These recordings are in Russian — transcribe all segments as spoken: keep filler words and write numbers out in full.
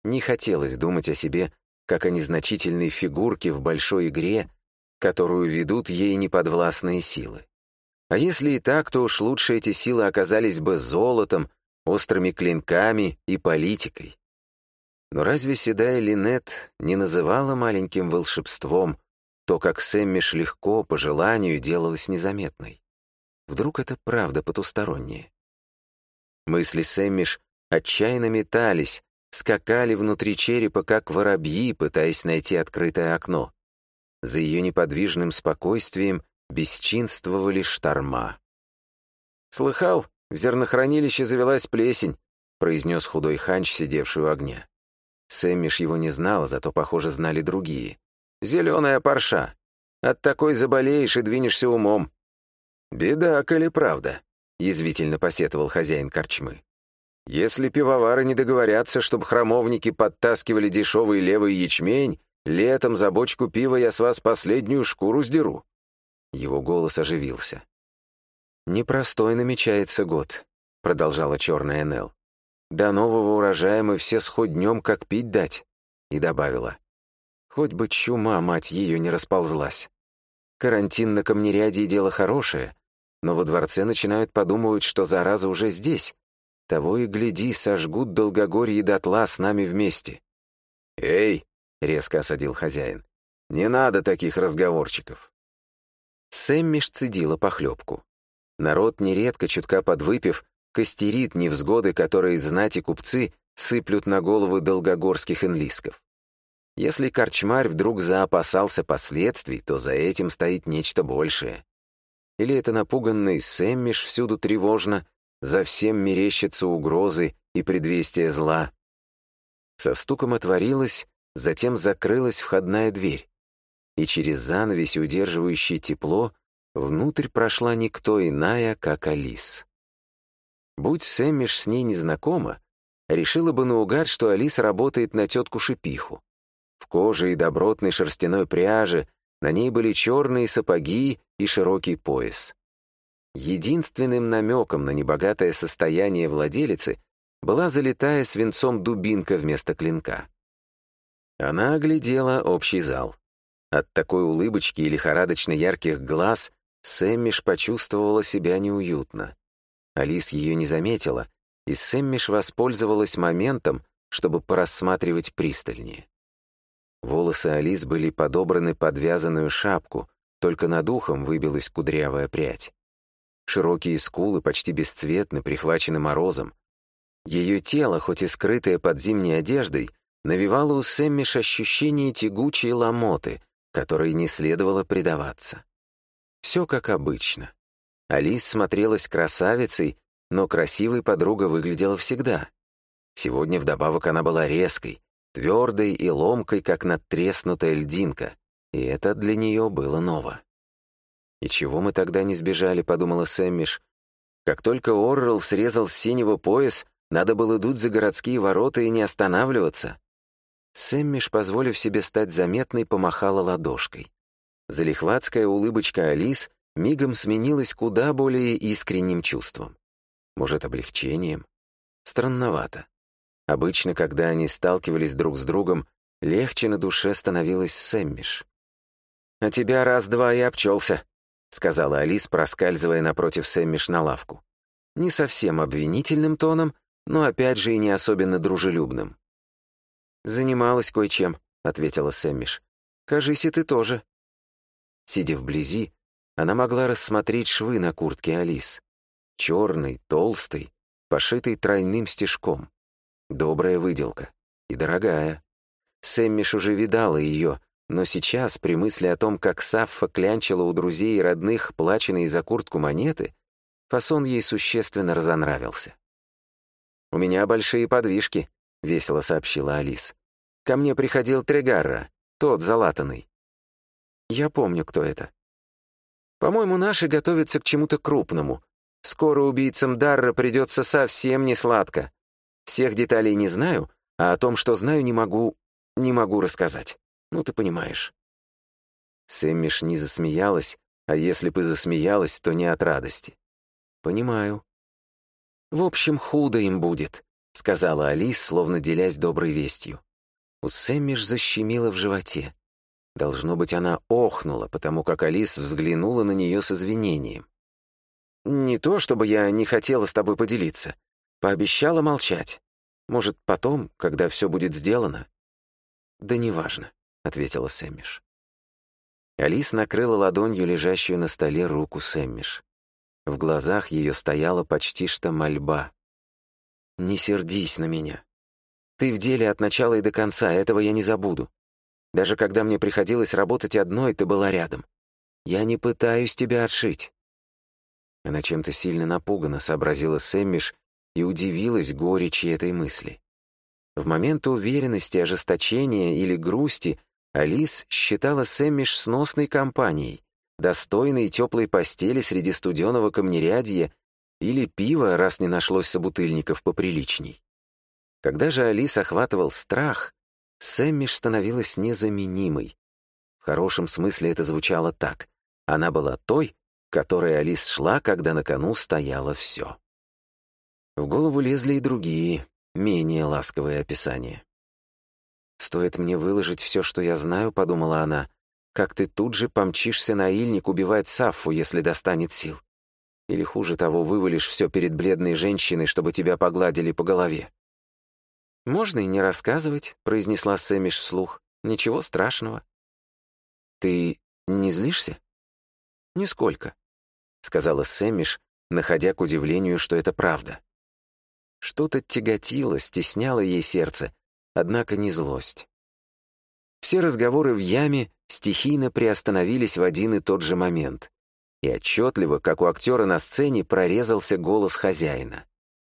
не хотелось думать о себе как о незначительной фигурке в большой игре, которую ведут ей неподвластные силы. А если и так, то уж лучше эти силы оказались бы золотом, острыми клинками и политикой. Но разве седая Линет не называла маленьким волшебством то, как Сэммиш легко, по желанию, делалась незаметной? Вдруг это правда потустороннее? Мысли Сэммиш отчаянно метались, скакали внутри черепа, как воробьи, пытаясь найти открытое окно. За ее неподвижным спокойствием бесчинствовали шторма. «Слыхал, в зернохранилище завелась плесень», — произнес худой ханч, сидевший у огня. Сэммиш его не знала, зато, похоже, знали другие. «Зеленая парша. От такой заболеешь и двинешься умом». «Беда, коли правда», — язвительно посетовал хозяин корчмы. «Если пивовары не договорятся, чтобы храмовники подтаскивали дешевый левый ячмень, летом за бочку пива я с вас последнюю шкуру сдеру». Его голос оживился. «Непростой намечается год», — продолжала черная Нелл. «До нового урожая мы все сходнем, как пить дать», — и добавила. «Хоть бы чума, мать ее, не расползлась. Карантин на камнеряде — дело хорошее, но во дворце начинают подумывать, что зараза уже здесь. Того и гляди, сожгут Долгогорье дотла с нами вместе». «Эй!» — резко осадил хозяин. «Не надо таких разговорчиков». Сэммиш цедила похлебку. Народ, нередко, чутка подвыпив, костерит невзгоды, которые знать и купцы сыплют на головы долгогорских инлисков. Если корчмарь вдруг заопасался последствий, то за этим стоит нечто большее. Или это напуганный Сэммиш всюду тревожно, за всем мерещатся угрозы и предвестия зла. Со стуком отворилась, затем закрылась входная дверь, и через занавесь, удерживающий тепло, внутрь прошла никто иная, как Алис. Будь Сэммиш с ней незнакома, решила бы наугад, что Алис работает на тетку Шипиху. В коже и добротной шерстяной пряже на ней были черные сапоги и широкий пояс. Единственным намеком на небогатое состояние владелицы была залитая свинцом дубинка вместо клинка. Она оглядела общий зал. От такой улыбочки и лихорадочно ярких глаз Сэммиш почувствовала себя неуютно. Алис ее не заметила, и Сэммиш воспользовалась моментом, чтобы порассматривать пристальнее. Волосы Алис были подобраны под вязаную шапку, только над ухом выбилась кудрявая прядь. Широкие скулы почти бесцветны, прихвачены морозом. Ее тело, хоть и скрытое под зимней одеждой, навевало у Сэммиш ощущение тягучей ломоты, которой не следовало предаваться. Все как обычно. Алис смотрелась красавицей, но красивой подруга выглядела всегда. Сегодня вдобавок она была резкой, твердой и ломкой, как надтреснутая льдинка, и это для нее было ново. «И чего мы тогда не сбежали?» — подумала Сэммиш. Как только Оррелл срезал с синего пояс, надо было дуть за городские ворота и не останавливаться. Сэммиш, позволив себе стать заметной, помахала ладошкой. Залихватская улыбочка Алис мигом сменилась куда более искренним чувством. Может, облегчением? Странновато. Обычно, когда они сталкивались друг с другом, легче на душе становилось Сэммиш. «А тебя раз-два и обчелся», — сказала Алис, проскальзывая напротив Сэммиш на лавку. Не совсем обвинительным тоном, но опять же и не особенно дружелюбным. «Занималась кое-чем», — ответила Сэммиш. «Кажись, и ты тоже». Сидя вблизи, она могла рассмотреть швы на куртке Алис. Черный, толстый, пошитый тройным стежком. Добрая выделка. И дорогая. Сэммиш уже видала ее, но сейчас, при мысли о том, как Саффа клянчила у друзей и родных плаченные за куртку монеты, фасон ей существенно разонравился. «У меня большие подвижки», — весело сообщила Алис. «Ко мне приходил Трегарра, тот залатанный». «Я помню, кто это». «По-моему, наши готовятся к чему-то крупному. Скоро убийцам Дарра придется совсем не сладко. Всех деталей не знаю, а о том, что знаю, не могу... не могу рассказать. Ну, ты понимаешь». Сэммиш не засмеялась, а если бы засмеялась, то не от радости. «Понимаю». «В общем, худо им будет. — сказала Алис, словно делясь доброй вестью. У Сэммиш защемило в животе. Должно быть, она охнула, потому как Алис взглянула на нее с извинением. «Не то, чтобы я не хотела с тобой поделиться. Пообещала молчать. Может, потом, когда все будет сделано?» «Да неважно», — ответила Сэммиш. Алис накрыла ладонью лежащую на столе руку Сэммиш. В глазах ее стояла почти что мольба. «Не сердись на меня. Ты в деле от начала и до конца, этого я не забуду. Даже когда мне приходилось работать одной, ты была рядом. Я не пытаюсь тебя отшить». Она чем-то сильно напугана, сообразила Сэммиш и удивилась горечи этой мысли. В момент уверенности, ожесточения или грусти Алис считала Сэммиш сносной компанией, достойной теплой постели среди студеного камнерядья или пива, раз не нашлось собутыльников поприличней. Когда же Алис охватывал страх, Сэммиш становилась незаменимой. В хорошем смысле это звучало так. Она была той, к которой Алис шла, когда на кону стояло все. В голову лезли и другие, менее ласковые описания. «Стоит мне выложить все, что я знаю», — подумала она, «как ты тут же помчишься на Ильник убивать Саффу, если достанет сил. Или, хуже того, вывалишь все перед бледной женщиной, чтобы тебя погладили по голове». «Можно и не рассказывать», — произнесла Сэммиш вслух. «Ничего страшного». «Ты не злишься?» «Нисколько», — сказала Сэммиш, находя к удивлению, что это правда. Что-то тяготило, стесняло ей сердце, однако не злость. Все разговоры в яме стихийно приостановились в один и тот же момент, и отчетливо, как у актера на сцене, прорезался голос хозяина.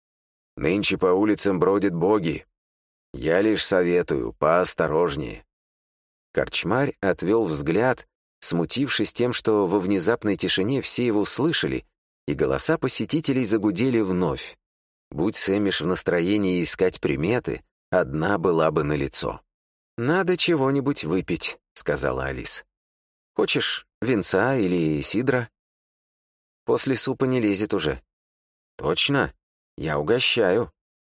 «Нынче по улицам бродят боги. Я лишь советую, поосторожнее». Корчмарь отвел взгляд, смутившись тем, что во внезапной тишине все его услышали, и голоса посетителей загудели вновь. Будь Сэммиш в настроении искать приметы, одна была бы налицо. «Надо чего-нибудь выпить», — сказала Алис. «Хочешь винца или сидра?» «После супа не лезет уже». «Точно? Я угощаю».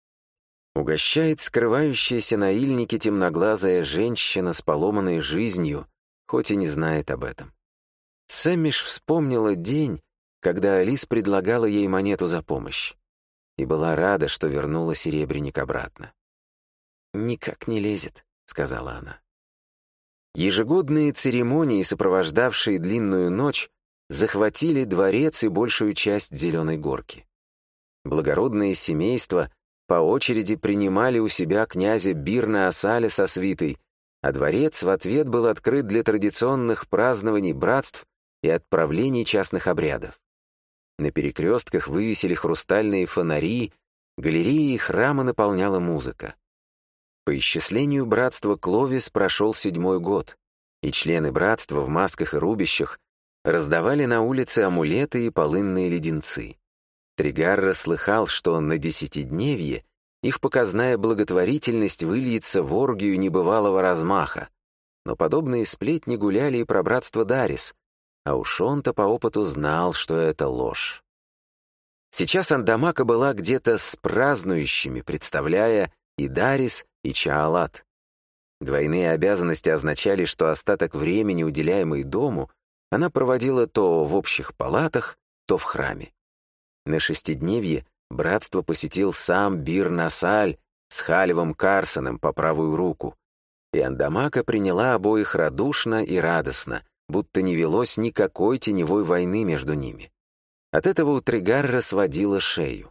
Угощает скрывающаяся на Ильнике темноглазая женщина с поломанной жизнью, хоть и не знает об этом. Сэммиш вспомнила день, когда Алис предлагала ей монету за помощь, и была рада, что вернула серебряник обратно. «Никак не лезет», — сказала она. Ежегодные церемонии, сопровождавшие длинную ночь, захватили дворец и большую часть Зеленой горки. Благородные семейства по очереди принимали у себя князя Бирна Асаля со свитой, а дворец в ответ был открыт для традиционных празднований братств и отправлений частных обрядов. На перекрестках вывесили хрустальные фонари, галереи и храмы наполняла музыка. По исчислению братства Кловис прошел седьмой год, и члены братства в масках и рубищах раздавали на улице амулеты и полынные леденцы. Тригарра слыхал, что на десятидневье их показная благотворительность выльется в оргию небывалого размаха, но подобные сплетни гуляли и про братство Дарис, а уж он-то по опыту знал, что это ложь. Сейчас Андамака была где-то с празднующими, представляя и Дарис, и Чаалат. Двойные обязанности означали, что остаток времени, уделяемый дому, она проводила то в общих палатах, то в храме. На шестидневье братство посетил сам Бир-Насаль с Халивом Карсоном по правую руку, и Андамака приняла обоих радушно и радостно, будто не велось никакой теневой войны между ними. От этого у Тригарра сводила шею.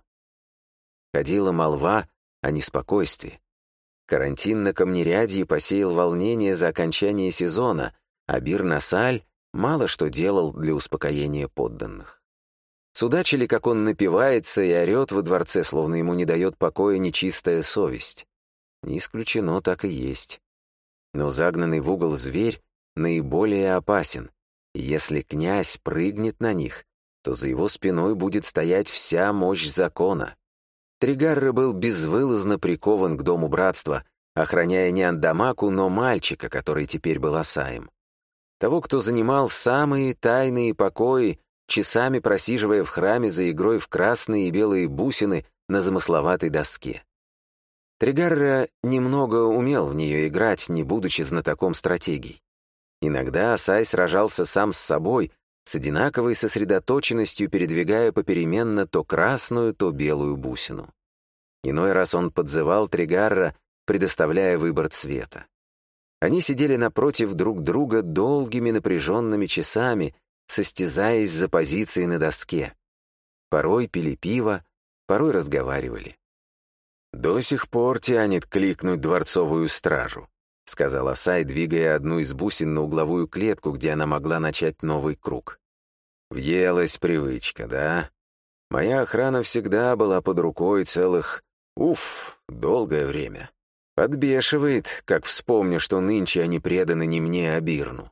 Ходила молва о неспокойствии. Карантин на камнерядье посеял волнение за окончание сезона, а Бир-Насаль мало что делал для успокоения подданных. Судачили, как он напивается и орет во дворце, словно ему не дает покоя нечистая совесть. Не исключено, так и есть. Но загнанный в угол зверь наиболее опасен, и если князь прыгнет на них, то за его спиной будет стоять вся мощь закона. Тригарра был безвылазно прикован к дому братства, охраняя не Андамаку, но мальчика, который теперь был Асаем. Того, кто занимал самые тайные покои, часами просиживая в храме за игрой в красные и белые бусины на замысловатой доске. Тригарра немного умел в нее играть, не будучи знатоком стратегий. Иногда Асай сражался сам с собой, с одинаковой сосредоточенностью передвигая попеременно то красную, то белую бусину. Иной раз он подзывал Тригарра, предоставляя выбор цвета. Они сидели напротив друг друга долгими напряженными часами, состязаясь за позиции на доске. Порой пили пиво, порой разговаривали. «До сих пор тянет кликнуть дворцовую стражу», — сказал Асай, двигая одну из бусин на угловую клетку, где она могла начать новый круг. «Въелась привычка, да? Моя охрана всегда была под рукой целых, уф, долгое время. Подбешивает, как вспомню, что нынче они преданы не мне, а Бирну».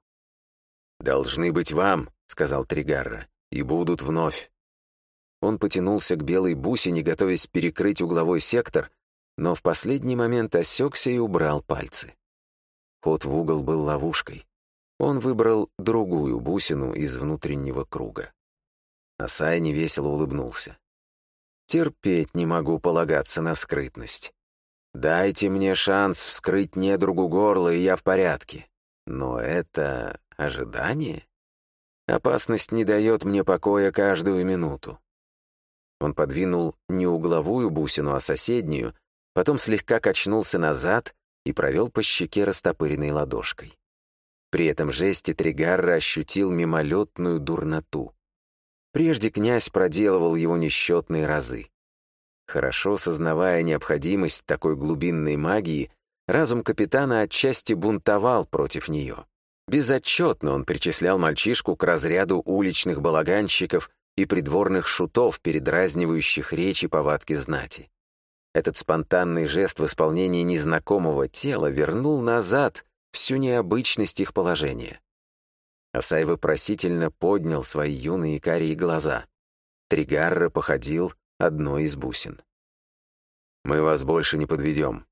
«Должны быть вам», — сказал Тригарра, — «и будут вновь». Он потянулся к белой бусине, готовясь перекрыть угловой сектор, но в последний момент осекся и убрал пальцы. Ход в угол был ловушкой. Он выбрал другую бусину из внутреннего круга. Асай невесело улыбнулся. «Терпеть не могу полагаться на скрытность. Дайте мне шанс вскрыть недругу горло, и я в порядке. Но это ожидание? Опасность не дает мне покоя каждую минуту». Он подвинул не угловую бусину, а соседнюю, потом слегка качнулся назад и провел по щеке растопыренной ладошкой. При этом жесте Тригарра ощутил мимолетную дурноту. Прежде князь проделывал его несчетные разы. Хорошо сознавая необходимость такой глубинной магии, разум капитана отчасти бунтовал против нее. Безотчетно он причислял мальчишку к разряду уличных балаганщиков и придворных шутов, передразнивающих речи повадки знати. Этот спонтанный жест в исполнении незнакомого тела вернул назад всю необычность их положения. Асай вопросительно поднял свои юные карие глаза. Тригарра походил одной из бусин. «Мы вас больше не подведем».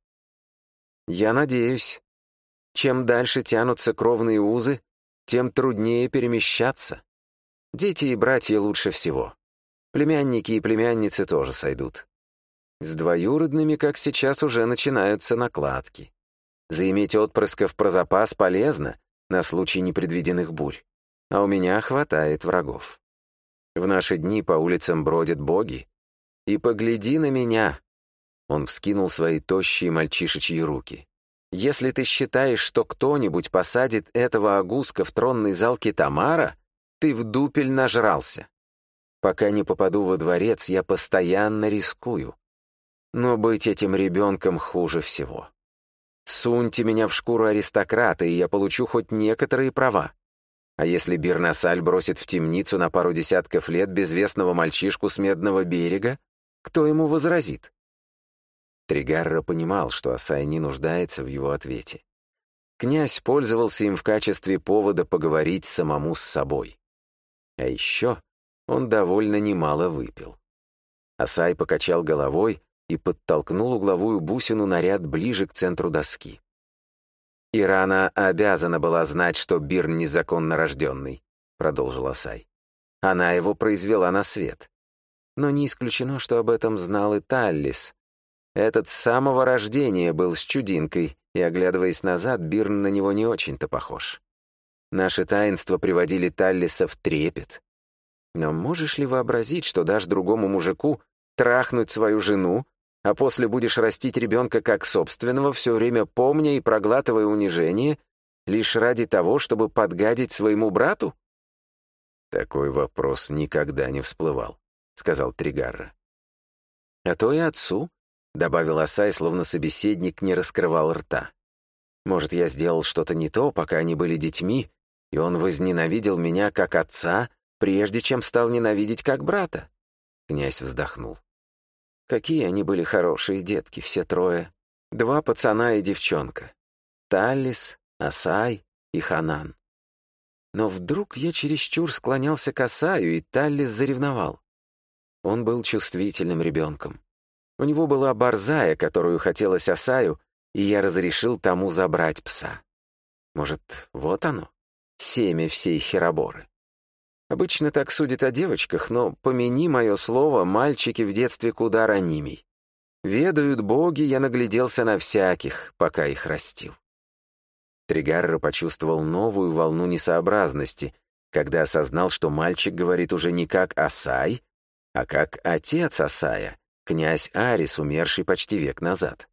«Я надеюсь. Чем дальше тянутся кровные узы, тем труднее перемещаться. Дети и братья лучше всего. Племянники и племянницы тоже сойдут. С двоюродными, как сейчас, уже начинаются накладки. Заиметь отпрысков про запас полезно на случай непредвиденных бурь, а у меня хватает врагов. В наши дни по улицам бродят боги. И погляди на меня!» Он вскинул свои тощие мальчишечьи руки. «Если ты считаешь, что кто-нибудь посадит этого агуска в тронный зал Китамара, ты в дупель нажрался. Пока не попаду во дворец, я постоянно рискую. Но быть этим ребенком хуже всего. Суньте меня в шкуру аристократа, и я получу хоть некоторые права. А если Бирнасаль бросит в темницу на пару десятков лет безвестного мальчишку с Медного берега, кто ему возразит?» Тригарра понимал, что Асай не нуждается в его ответе. Князь пользовался им в качестве повода поговорить самому с собой. А еще он довольно немало выпил. Асай покачал головой и подтолкнул угловую бусину на ряд ближе к центру доски. «Ирана обязана была знать, что Бирн незаконно рожденный», — продолжил Асай. «Она его произвела на свет. Но не исключено, что об этом знал и Таллис. Этот с самого рождения был с чудинкой, и, оглядываясь назад, Бирн на него не очень-то похож. Наши таинства приводили Таллиса в трепет. Но можешь ли вообразить, что дашь другому мужику трахнуть свою жену, а после будешь растить ребенка как собственного, все время помня и проглатывая унижение, лишь ради того, чтобы подгадить своему брату?» «Такой вопрос никогда не всплывал», — сказал Тригарра. «А то и отцу», — добавил Асай, словно собеседник не раскрывал рта. «Может, я сделал что-то не то, пока они были детьми, и он возненавидел меня как отца, прежде чем стал ненавидеть как брата?» Князь вздохнул. «Какие они были хорошие детки, все трое. Два пацана и девчонка. Таллис, Асай и Ханан. Но вдруг я чересчур склонялся к Асаю, и Таллис заревновал. Он был чувствительным ребенком. У него была борзая, которую хотелось Асаю, и я разрешил тому забрать пса. Может, вот оно, семя всей Хероборы. Обычно так судят о девочках, но, помяни мое слово, мальчики в детстве куда ранимей. Ведают боги, я нагляделся на всяких, пока их растил. Тригарра почувствовал новую волну несообразности, когда осознал, что мальчик говорит уже не как Асай, а как отец Асая, князь Арис, умерший почти век назад.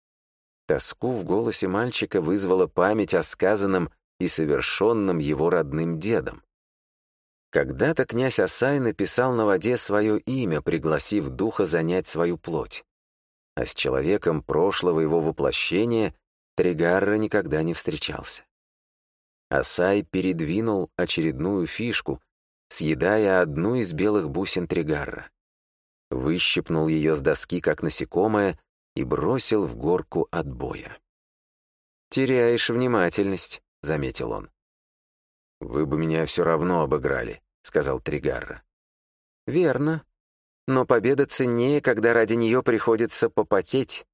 Тоску в голосе мальчика вызвала память о сказанном и совершенном его родным дедом. Когда-то князь Асай написал на воде свое имя, пригласив духа занять свою плоть. А с человеком прошлого его воплощения Тригарра никогда не встречался. Асай передвинул очередную фишку, съедая одну из белых бусин Тригарра. Выщипнул ее с доски, как насекомое, и бросил в горку отбоя. «Теряешь внимательность», — заметил он. «Вы бы меня все равно обыграли», — сказал Тригарра. «Верно. Но победа ценнее, когда ради нее приходится попотеть».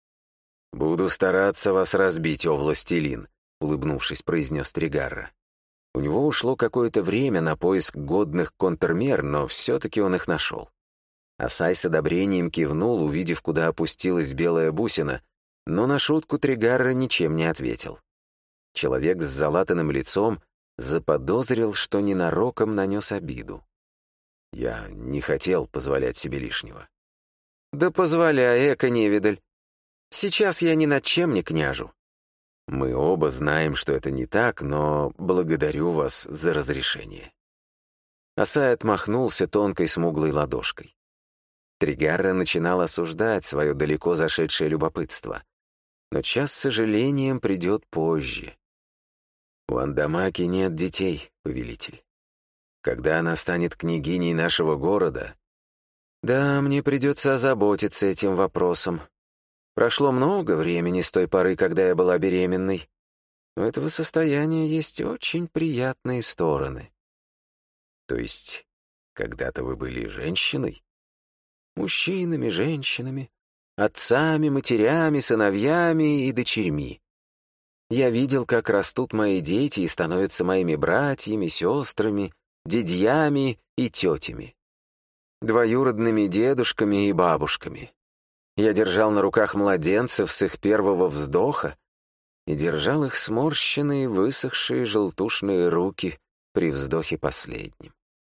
«Буду стараться вас разбить, о властелин», — улыбнувшись, произнес Тригарра. У него ушло какое-то время на поиск годных контрмер, но все-таки он их нашел. Асай с одобрением кивнул, увидев, куда опустилась белая бусина, но на шутку Тригарра ничем не ответил. Человек с залатанным лицом заподозрил, что ненароком нанес обиду. «Я не хотел позволять себе лишнего». «Да позволяй, эко-невидаль. Сейчас я ни над чем не княжу». «Мы оба знаем, что это не так, но благодарю вас за разрешение». Асай отмахнулся тонкой смуглой ладошкой. Тригарра начинал осуждать свое далеко зашедшее любопытство. Но час с сожалением придет позже. «У Андамаки нет детей, повелитель. Когда она станет княгиней нашего города...» «Да, мне придется озаботиться этим вопросом. Прошло много времени с той поры, когда я была беременной. У этого состояния есть очень приятные стороны». «То есть, когда-то вы были женщиной?» «Мужчинами, женщинами, отцами, матерями, сыновьями и дочерьми. Я видел, как растут мои дети и становятся моими братьями, сестрами, дядьями и тетями, двоюродными дедушками и бабушками. Я держал на руках младенцев с их первого вздоха и держал их сморщенные, высохшие желтушные руки при вздохе последнем.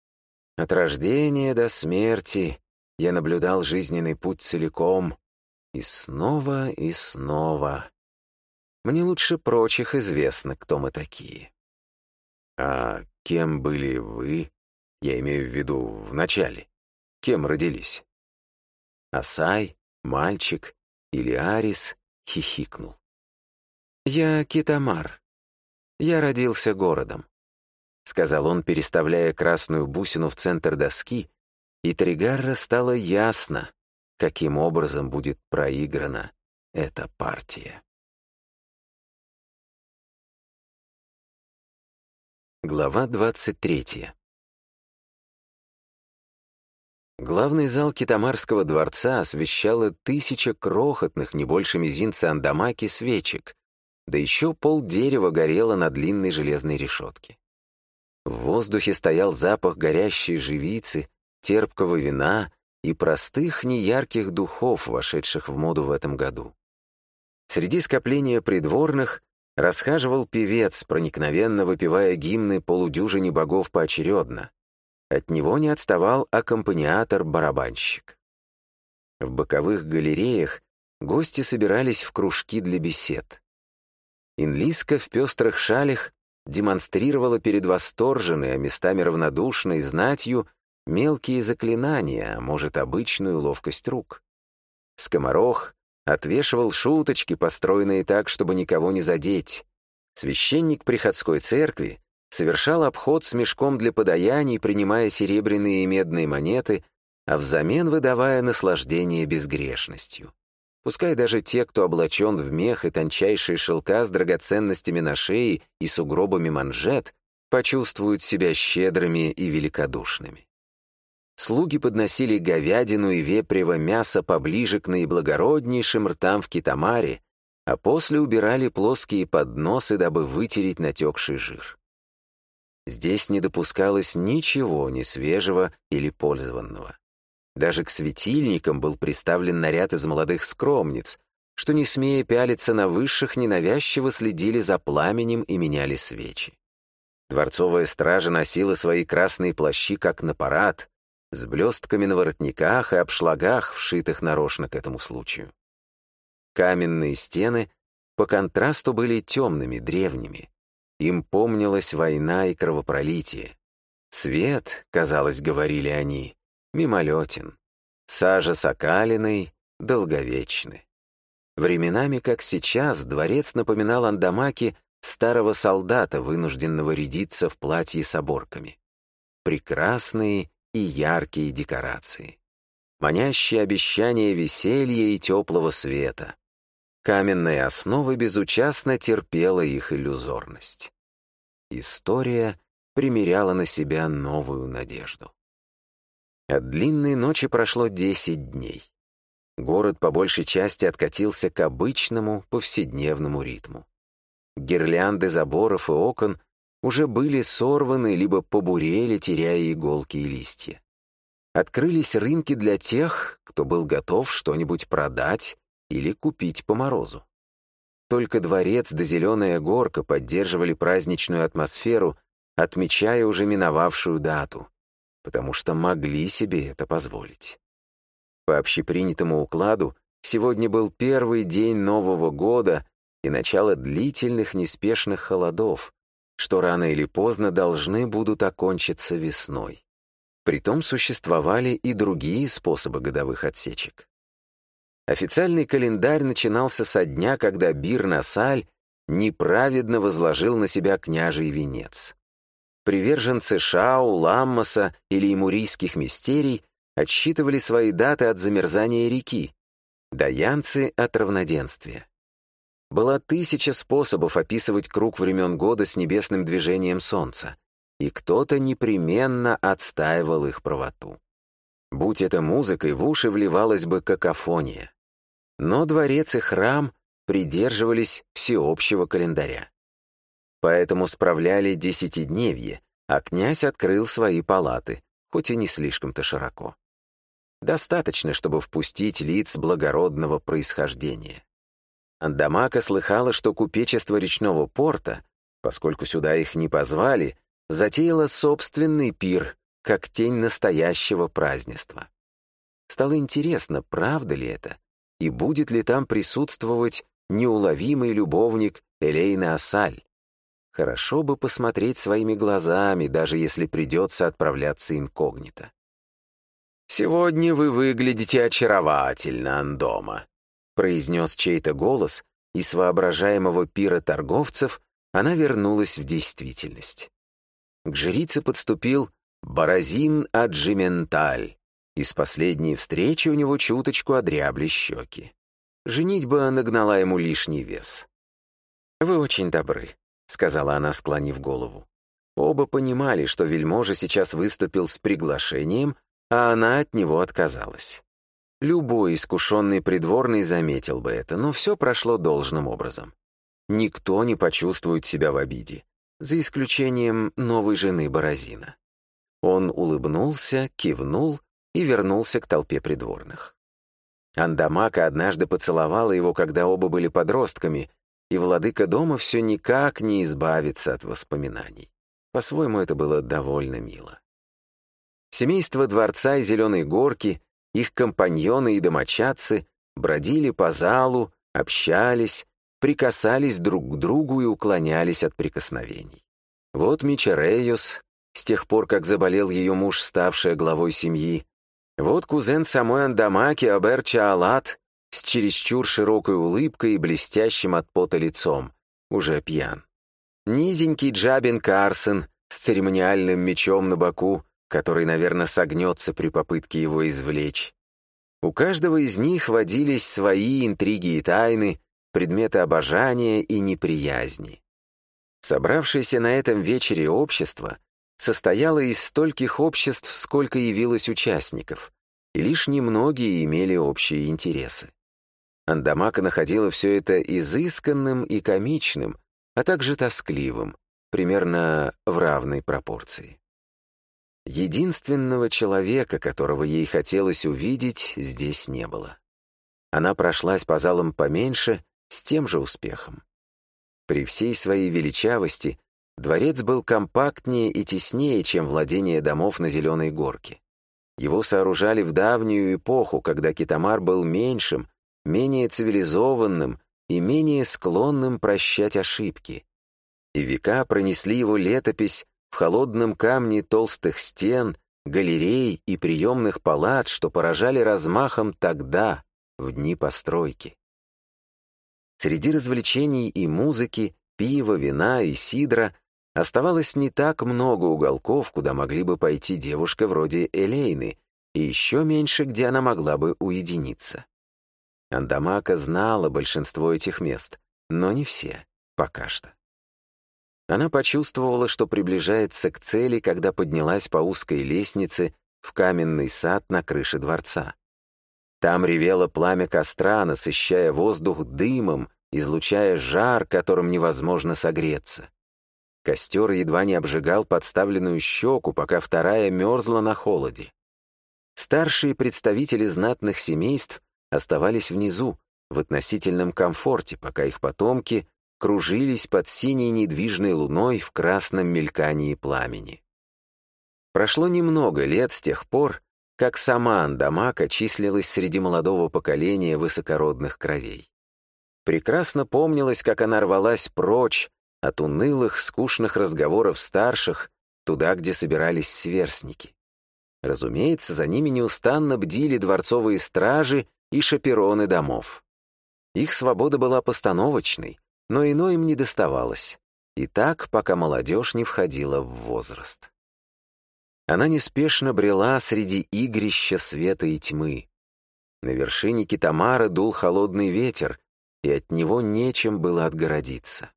От рождения до смерти я наблюдал жизненный путь целиком, и снова и снова. Мне лучше прочих известно, кто мы такие». «А кем были вы? Я имею в виду в начале. Кем родились?» Асай, мальчик или Арис хихикнул. «Я Китамар. Я родился городом», — сказал он, переставляя красную бусину в центр доски, и Тригарра стало ясно, каким образом будет проиграна эта партия. Глава двадцать третья. Главный зал Китамарского дворца освещала тысяча крохотных, не больше мизинца Андамаки, свечек, да еще полдерева горело на длинной железной решетке. В воздухе стоял запах горящей живицы, терпкого вина и простых неярких духов, вошедших в моду в этом году. Среди скопления придворных расхаживал певец, проникновенно выпевая гимны полудюжине богов поочередно. От него не отставал аккомпаниатор-барабанщик. В боковых галереях гости собирались в кружки для бесед. Инлиска в пестрых шалях демонстрировала перед восторженной, а местами равнодушной знатью мелкие заклинания, а может, обычную ловкость рук. Скоморох отвешивал шуточки, построенные так, чтобы никого не задеть. Священник приходской церкви совершал обход с мешком для подаяний, принимая серебряные и медные монеты, а взамен выдавая наслаждение безгрешностью. Пускай даже те, кто облачен в мех и тончайшие шелка с драгоценностями на шее и сугробами манжет, почувствуют себя щедрыми и великодушными. Слуги подносили говядину и вепрево мясо поближе к наиблагороднейшим ртам в Китамаре, а после убирали плоские подносы, дабы вытереть натекший жир. Здесь не допускалось ничего несвежего или пользованного. Даже к светильникам был приставлен наряд из молодых скромниц, что, не смея пялиться на высших, ненавязчиво следили за пламенем и меняли свечи. Дворцовая стража носила свои красные плащи как на парад, с блестками на воротниках и обшлагах, вшитых нарочно к этому случаю. Каменные стены по контрасту были темными, древними. Им помнилась война и кровопролитие. Свет, казалось, говорили они, мимолетен. Сажа с окалиной долговечны. Временами, как сейчас, дворец напоминал Андамаки старого солдата, вынужденного рядиться в платье с оборками. Прекрасные и яркие декорации. Манящие обещания веселья и теплого света. Каменная основа безучастно терпела их иллюзорность. История примеряла на себя новую надежду. От длинной ночи прошло десять дней. Город по большей части откатился к обычному повседневному ритму. Гирлянды заборов и окон уже были сорваны либо побурели, теряя иголки и листья. Открылись рынки для тех, кто был готов что-нибудь продать или купить по морозу. Только дворец да зеленая горка поддерживали праздничную атмосферу, отмечая уже миновавшую дату, потому что могли себе это позволить. По общепринятому укладу, сегодня был первый день Нового года и начало длительных неспешных холодов, что рано или поздно должны будут окончиться весной. Притом существовали и другие способы годовых отсечек. Официальный календарь начинался со дня, когда Бир-Насаль неправедно возложил на себя княжий венец. Приверженцы Шау, Ламмаса или имурийских мистерий отсчитывали свои даты от замерзания реки, даянцы — от равноденствия. Была тысяча способов описывать круг времен года с небесным движением солнца, и кто-то непременно отстаивал их правоту. Будь это музыкой, в уши вливалась бы какофония. Но дворец и храм придерживались всеобщего календаря. Поэтому справляли десятидневье, а князь открыл свои палаты, хоть и не слишком-то широко. Достаточно, чтобы впустить лиц благородного происхождения. Андамака слыхала, что купечество речного порта, поскольку сюда их не позвали, затеяло собственный пир, как тень настоящего празднества. Стало интересно, правда ли это, и будет ли там присутствовать неуловимый любовник Элейны Асаль. Хорошо бы посмотреть своими глазами, даже если придется отправляться инкогнито. «Сегодня вы выглядите очаровательно, Андома», — произнес чей-то голос, и с воображаемого пира торговцев она вернулась в действительность. К жрице подступил Баразин Аджименталь, и с последней встречи у него чуточку одрябли щеки. Женитьба нагнала ему лишний вес. «Вы очень добры», — сказала она, склонив голову. Оба понимали, что вельможа сейчас выступил с приглашением, а она от него отказалась. Любой искушенный придворный заметил бы это, но все прошло должным образом. Никто не почувствует себя в обиде, за исключением новой жены Баразина. Он улыбнулся, кивнул и вернулся к толпе придворных. Андамака однажды поцеловала его, когда оба были подростками, и владыка дома все никак не избавится от воспоминаний. По-своему, это было довольно мило. Семейство дворца и Зеленой горки, их компаньоны и домочадцы бродили по залу, общались, прикасались друг к другу и уклонялись от прикосновений. Вот Мичерейос, с тех пор, как заболел ее муж, ставшая главой семьи, вот кузен самой Андамаки Абер Чаалат с чересчур широкой улыбкой и блестящим от пота лицом, уже пьян. Низенький Джабин Карсон с церемониальным мечом на боку, который, наверное, согнется при попытке его извлечь. У каждого из них водились свои интриги и тайны, предметы обожания и неприязни. Собравшееся на этом вечере общество состояло из стольких обществ, сколько явилось участников, и лишь немногие имели общие интересы. Андамака находила все это изысканным и комичным, а также тоскливым, примерно в равной пропорции. Единственного человека, которого ей хотелось увидеть, здесь не было. Она прошлась по залам поменьше с тем же успехом. При всей своей величавости дворец был компактнее и теснее, чем владение домов на Зеленой горке. Его сооружали в давнюю эпоху, когда Китамар был меньшим, менее цивилизованным и менее склонным прощать ошибки. И века пронесли его летопись в холодном камне толстых стен, галерей и приемных палат, что поражали размахом тогда, в дни постройки. Среди развлечений и музыки, пива, вина и сидра оставалось не так много уголков, куда могли бы пойти девушка вроде Элейны, и еще меньше, где она могла бы уединиться. Андамака знала большинство этих мест, но не все, пока что. Она почувствовала, что приближается к цели, когда поднялась по узкой лестнице в каменный сад на крыше дворца. Там ревело пламя костра, насыщая воздух дымом, излучая жар, которым невозможно согреться. Костер едва не обжигал подставленную щеку, пока вторая мерзла на холоде. Старшие представители знатных семейств оставались внизу, в относительном комфорте, пока их потомки кружились под синей недвижной луной в красном мелькании пламени. Прошло немного лет с тех пор, как сама Андамака числилась среди молодого поколения высокородных кровей. Прекрасно помнилось, как она рвалась прочь от унылых, скучных разговоров старших, туда, где собирались сверстники. Разумеется, за ними неустанно бдили дворцовые стражи и шапероны домов. Их свобода была постановочной, но иной им не доставалось. И так, пока молодежь не входила в возраст. Она неспешно брела среди игрища света и тьмы. На вершине Китамара дул холодный ветер, и от него нечем было отгородиться.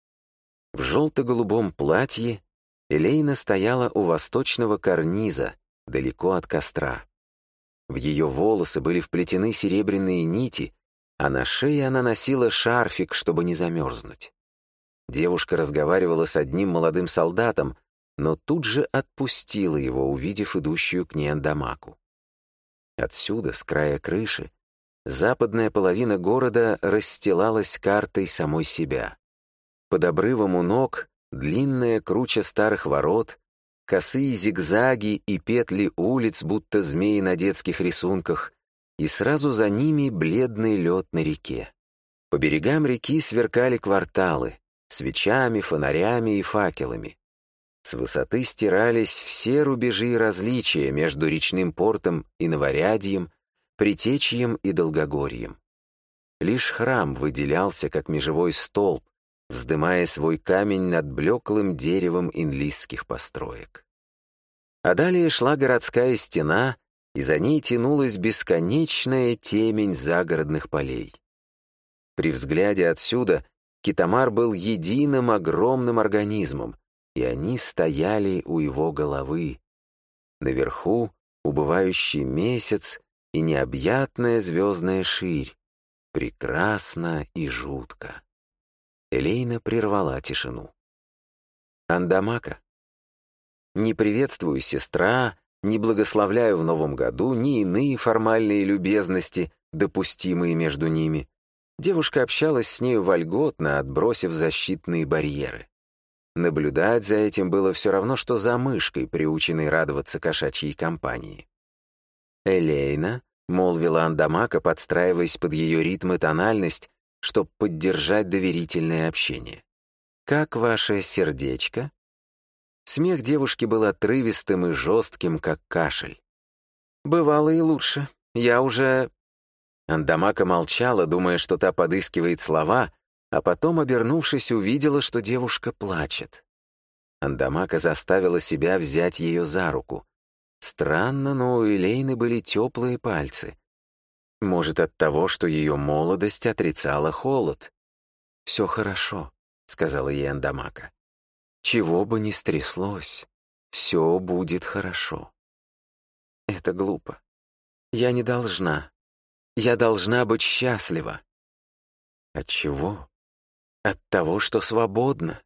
В желто-голубом платье Элейна стояла у восточного карниза, далеко от костра. В ее волосы были вплетены серебряные нити, а на шее она носила шарфик, чтобы не замерзнуть. Девушка разговаривала с одним молодым солдатом, но тут же отпустила его, увидев идущую к ней Андамаку. Отсюда, с края крыши, западная половина города расстилалась картой самой себя. Под обрывом у ног длинная круча старых ворот, косые зигзаги и петли улиц, будто змеи на детских рисунках, и сразу за ними бледный лед на реке. По берегам реки сверкали кварталы, свечами, фонарями и факелами. С высоты стирались все рубежи и различия между речным портом и Новорядьем, Притечьем и Долгогорьем. Лишь храм выделялся, как межевой столб, вздымая свой камень над блеклым деревом инлисских построек. А далее шла городская стена, и за ней тянулась бесконечная темень загородных полей. При взгляде отсюда Китамар был единым огромным организмом, и они стояли у его головы. Наверху убывающий месяц и необъятная звездная ширь. Прекрасно и жутко. Элейна прервала тишину. «Андамака, не приветствую сестра, не благословляю в новом году ни иные формальные любезности, допустимые между ними». Девушка общалась с нею вольготно, отбросив защитные барьеры. Наблюдать за этим было все равно, что за мышкой, приученной радоваться кошачьей компании. «Элейна», — молвила Андамака, подстраиваясь под ее ритм и тональность, чтобы поддержать доверительное общение. «Как ваше сердечко?» Смех девушки был отрывистым и жестким, как кашель. «Бывало и лучше. Я уже...» Андамака молчала, думая, что та подыскивает слова, а потом, обернувшись, увидела, что девушка плачет. Андамака заставила себя взять ее за руку. Странно, но у Элейны были теплые пальцы. Может, от того, что ее молодость отрицала холод. «Все хорошо», — сказала ей Андамака. «Чего бы ни стряслось, все будет хорошо». «Это глупо. Я не должна. Я должна быть счастлива». «От чего?» «От того, что свободна.